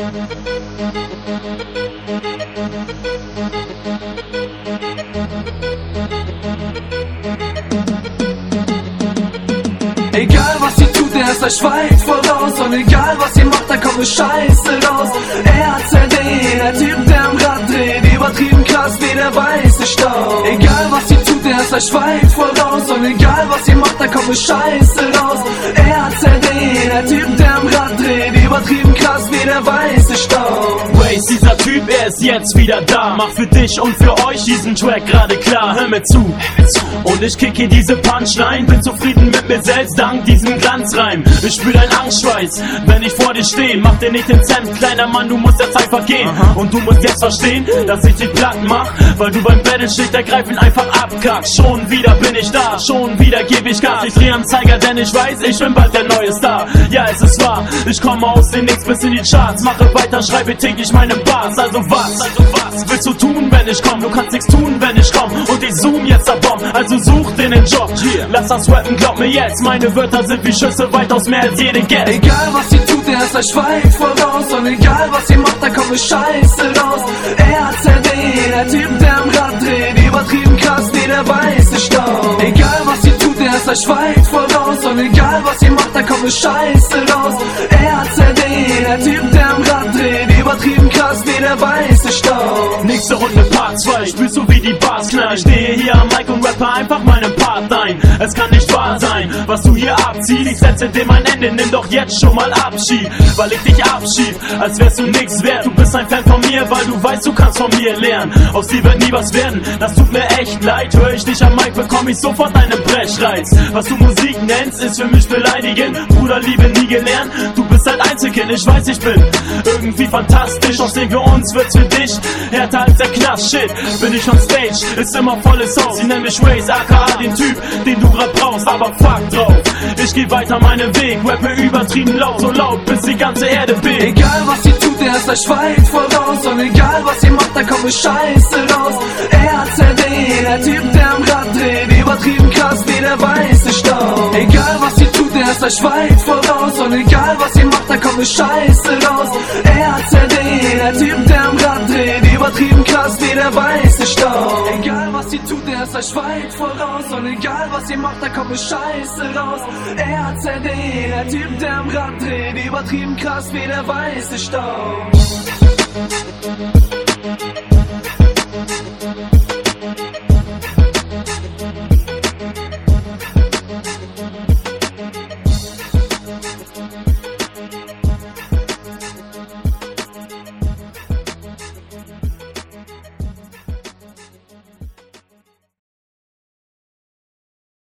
Egal was sie tut, er ist euch weit voraus. Und egal was sie macht, da kommt ne Scheiße raus. Er hat's erwähnt, der Typ, der am Rad dreht, übertrieben krass wie der weiße Staub. Egal was sie tut, er ist euch weit voraus. Und egal was sie macht, da kommt ne Scheiße raus. Er hat's erwähnt, der Typ, der am Rad dreht, übertrieben krass wie der weiße Staub. Waze, dieser Typ, er ist jetzt wieder da. Mach für dich und für euch diesen Track gerade klar. Hör mir zu. Und ich kicke diese Punchline, bin zufrieden mit mir selbst dank diesem Glanzreim. Ich spür dein Angstschweiß, wenn ich vor dir stehe. Mach dir nicht den Cent, kleiner Mann, du musst jetzt einfach gehen. Und du musst jetzt verstehen, dass ich dich platt mach, weil du beim Battle schlicht ergreifend einfach abkackst. Schon wieder bin ich da, schon wieder geb ich Gas. Ich dreh am Zeiger, denn ich weiß, ich bin bald der neue Star. Ja, es ist wahr, ich komme aus den Nix bis in die Charts. Mache weiter, schreibe täglich meine Bars. Also was willst du tun, wenn ich komm? Du kannst nichts tun, wenn ich komm. Und ich zoom jetzt ab Bomb, also such dir den Job. Lass das rappen, glaub mir jetzt, meine Wörter sind wie Schüsse weitaus mehr als jede Geld. Egal was sie tut, er ist euch weit voraus. Und egal was sie macht, da kommt ne Scheiße raus. Er hat's erwähnt, der Typ, der am Rad dreht, übertrieben krass wie der weiße Staub. Egal was sie tut, er ist euch weit voraus. Und egal was sie macht, da kommt ne Scheiße raus. Er hat's erwähnt, der Typ, der am Rad dreht, übertrieben krass wie der weiße Staub. Nächste Runde Part 2, spürst du wie die Bars knallen. Ich stehe hier am Mic und rappe einfach meinen Part ein. Es kann nicht wahr sein, was du hier abziehst. Ich setze dem ein Ende, nimm doch jetzt schon mal Abschied. Weil ich dich abschieb, als wärst du nix wert. Du bist ein Fan von mir, weil du weißt, du kannst von mir lernen. Aus dir wird nie was werden, das tut mir echt leid. Hör ich dich am Mic, bekomm ich sofort einen Brechreiz. Was du Musik nennst, ist für mich beleidigend. Bruderliebe nie gelernt, du bist ein Einzelkind. Ich weiß, ich bin irgendwie fantastisch. Aus dem für uns wird's für dich härter als der Knast. Shit, bin ich on Stage, ist immer volles Haus. Sie nennen mich Waze, aka den Typ, den du grad brauchst. Aber fuck drauf, ich geh weiter meinen Weg. Rappe übertrieben laut, so laut, bis die ganze Erde bebt. Egal was sie tut, er ist euch weit voraus. Und egal was sie macht, da kommt ne Scheiße raus. Er hat's erwähnt, der Typ, der am Rad dreht, übertrieben krass wie der weiße Staub. Egal was sie tut, er ist euch weit voraus. Und egal was sie macht, da kommt ne Scheiße raus. Er hat's erwähnt, der Typ, der am Rad dreht, übertrieben krass wie der weiße Staub. Egal was sie tut, er ist euch weit voraus. Und egal was sie macht, da kommt ne Scheiße raus. Er hat's erwähnt, der Typ, der am Rad dreht, übertrieben krass wie der weiße Staub.